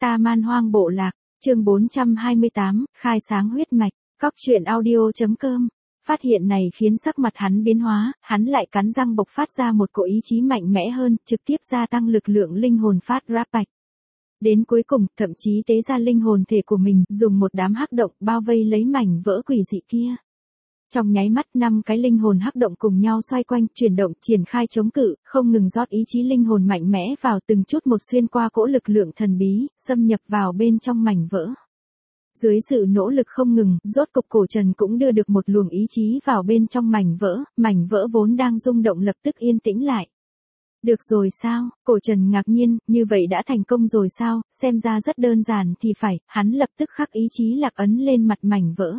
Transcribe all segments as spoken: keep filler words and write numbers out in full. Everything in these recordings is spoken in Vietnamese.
Ta Man Hoang Bộ Lạc, chương bốn trăm hai mươi tám, khai sáng huyết mạch, cóc truyện audio.com. Phát hiện này khiến sắc mặt hắn biến hóa, hắn lại cắn răng bộc phát ra một cỗ ý chí mạnh mẽ hơn, trực tiếp gia tăng lực lượng linh hồn phát ra bạch. Đến cuối cùng, thậm chí tế ra linh hồn thể của mình, dùng một đám hắc động bao vây lấy mảnh vỡ quỷ dị kia. Trong nháy mắt năm cái linh hồn hắc động cùng nhau xoay quanh, chuyển động, triển khai chống cự, không ngừng rót ý chí linh hồn mạnh mẽ vào từng chút một xuyên qua cỗ lực lượng thần bí, xâm nhập vào bên trong mảnh vỡ. Dưới sự nỗ lực không ngừng, rốt cục Cổ Trần cũng đưa được một luồng ý chí vào bên trong mảnh vỡ, mảnh vỡ vốn đang rung động lập tức yên tĩnh lại. Được rồi sao? Cổ Trần ngạc nhiên, như vậy đã thành công rồi sao? Xem ra rất đơn giản thì phải, hắn lập tức khắc ý chí lạc ấn lên mặt mảnh vỡ.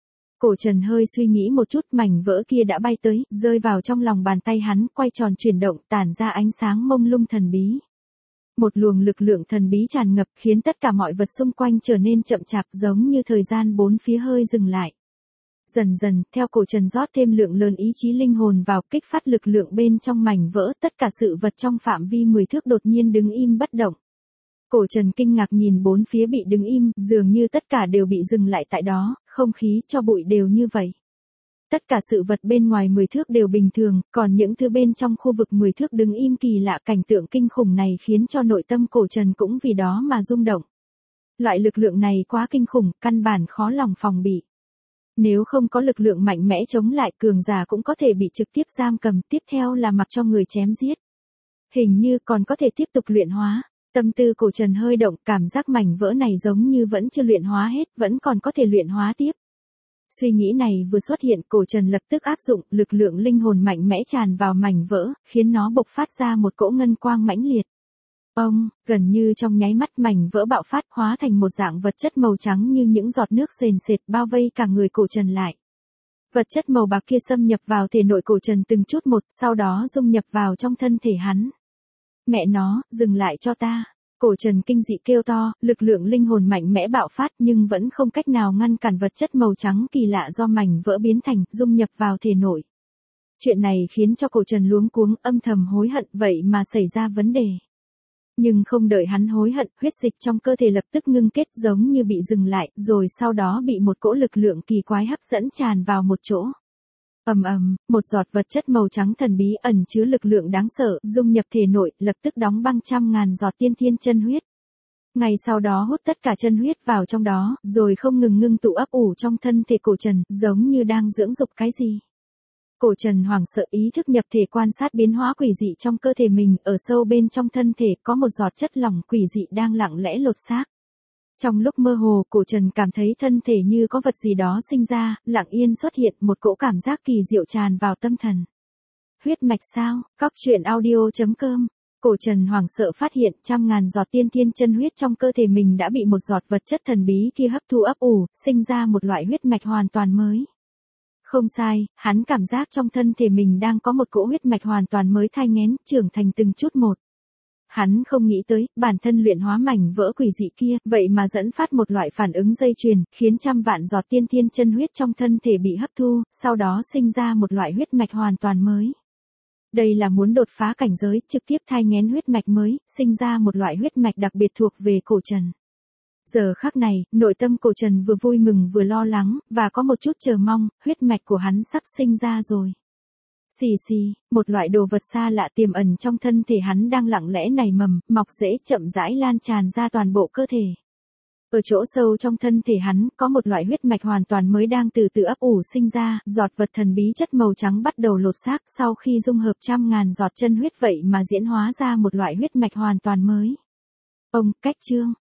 Cổ Trần hơi suy nghĩ một chút, mảnh vỡ kia đã bay tới, rơi vào trong lòng bàn tay hắn, quay tròn chuyển động, tản ra ánh sáng mông lung thần bí. Một luồng lực lượng thần bí tràn ngập, khiến tất cả mọi vật xung quanh trở nên chậm chạp, giống như thời gian bốn phía hơi dừng lại. Dần dần, theo Cổ Trần rót thêm lượng lớn ý chí linh hồn vào, kích phát lực lượng bên trong mảnh vỡ, tất cả sự vật trong phạm vi mười thước đột nhiên đứng im bất động. Cổ Trần kinh ngạc nhìn bốn phía bị đứng im, dường như tất cả đều bị dừng lại tại đó, không khí cho bụi đều như vậy. Tất cả sự vật bên ngoài mười thước đều bình thường, còn những thứ bên trong khu vực mười thước đứng im kỳ lạ, cảnh tượng kinh khủng này khiến cho nội tâm Cổ Trần cũng vì đó mà rung động. Loại lực lượng này quá kinh khủng, căn bản khó lòng phòng bị. Nếu không có lực lượng mạnh mẽ chống lại, cường giả cũng có thể bị trực tiếp giam cầm, tiếp theo là mặc cho người chém giết. Hình như còn có thể tiếp tục luyện hóa. Tâm tư Cổ Trần hơi động, cảm giác mảnh vỡ này giống như vẫn chưa luyện hóa hết, vẫn còn có thể luyện hóa tiếp. Suy nghĩ này vừa xuất hiện, Cổ Trần lập tức áp dụng, lực lượng linh hồn mạnh mẽ tràn vào mảnh vỡ, khiến nó bộc phát ra một cỗ ngân quang mãnh liệt. Ông, gần như trong nháy mắt mảnh vỡ bạo phát, hóa thành một dạng vật chất màu trắng như những giọt nước sền sệt, bao vây cả người Cổ Trần lại. Vật chất màu bạc kia xâm nhập vào thể nội Cổ Trần từng chút một, sau đó dung nhập vào trong thân thể hắn. Mẹ nó, dừng lại cho ta. Cổ Trần kinh dị kêu to, lực lượng linh hồn mạnh mẽ bạo phát nhưng vẫn không cách nào ngăn cản vật chất màu trắng kỳ lạ do mảnh vỡ biến thành, dung nhập vào thể nội. Chuyện này khiến cho Cổ Trần luống cuống, âm thầm hối hận, vậy mà xảy ra vấn đề. Nhưng không đợi hắn hối hận, huyết dịch trong cơ thể lập tức ngưng kết giống như bị dừng lại, rồi sau đó bị một cỗ lực lượng kỳ quái hấp dẫn tràn vào một chỗ. Ầm ầm, một giọt vật chất màu trắng thần bí ẩn chứa lực lượng đáng sợ, dung nhập thể nội, lập tức đóng băng trăm ngàn giọt tiên thiên chân huyết. Ngay sau đó hút tất cả chân huyết vào trong đó, rồi không ngừng ngưng tụ ấp ủ trong thân thể Cổ Trần, giống như đang dưỡng dục cái gì. Cổ Trần hoảng sợ, ý thức nhập thể quan sát biến hóa quỷ dị trong cơ thể mình, ở sâu bên trong thân thể có một giọt chất lỏng quỷ dị đang lặng lẽ lột xác. Trong lúc mơ hồ, Cổ Trần cảm thấy thân thể như có vật gì đó sinh ra, lặng yên xuất hiện, một cỗ cảm giác kỳ diệu tràn vào tâm thần. Huyết mạch sao? Cóc truyện audio.com. Cổ Trần hoảng sợ phát hiện trăm ngàn giọt tiên thiên chân huyết trong cơ thể mình đã bị một giọt vật chất thần bí kia hấp thu ấp ủ, sinh ra một loại huyết mạch hoàn toàn mới. Không sai, hắn cảm giác trong thân thể mình đang có một cỗ huyết mạch hoàn toàn mới thai nghén, trưởng thành từng chút một. Hắn không nghĩ tới, bản thân luyện hóa mảnh vỡ quỷ dị kia, vậy mà dẫn phát một loại phản ứng dây chuyền, khiến trăm vạn giọt tiên thiên chân huyết trong thân thể bị hấp thu, sau đó sinh ra một loại huyết mạch hoàn toàn mới. Đây là muốn đột phá cảnh giới, trực tiếp thai nghén huyết mạch mới, sinh ra một loại huyết mạch đặc biệt thuộc về Cổ Trần. Giờ khắc này, nội tâm Cổ Trần vừa vui mừng vừa lo lắng, và có một chút chờ mong, huyết mạch của hắn sắp sinh ra rồi. Xì xì, một loại đồ vật xa lạ tiềm ẩn trong thân thể hắn đang lặng lẽ nảy mầm, mọc rễ chậm rãi lan tràn ra toàn bộ cơ thể. Ở chỗ sâu trong thân thể hắn, có một loại huyết mạch hoàn toàn mới đang từ từ ấp ủ sinh ra, giọt vật thần bí chất màu trắng bắt đầu lột xác, sau khi dung hợp trăm ngàn giọt chân huyết vậy mà diễn hóa ra một loại huyết mạch hoàn toàn mới. Ông, cách chương,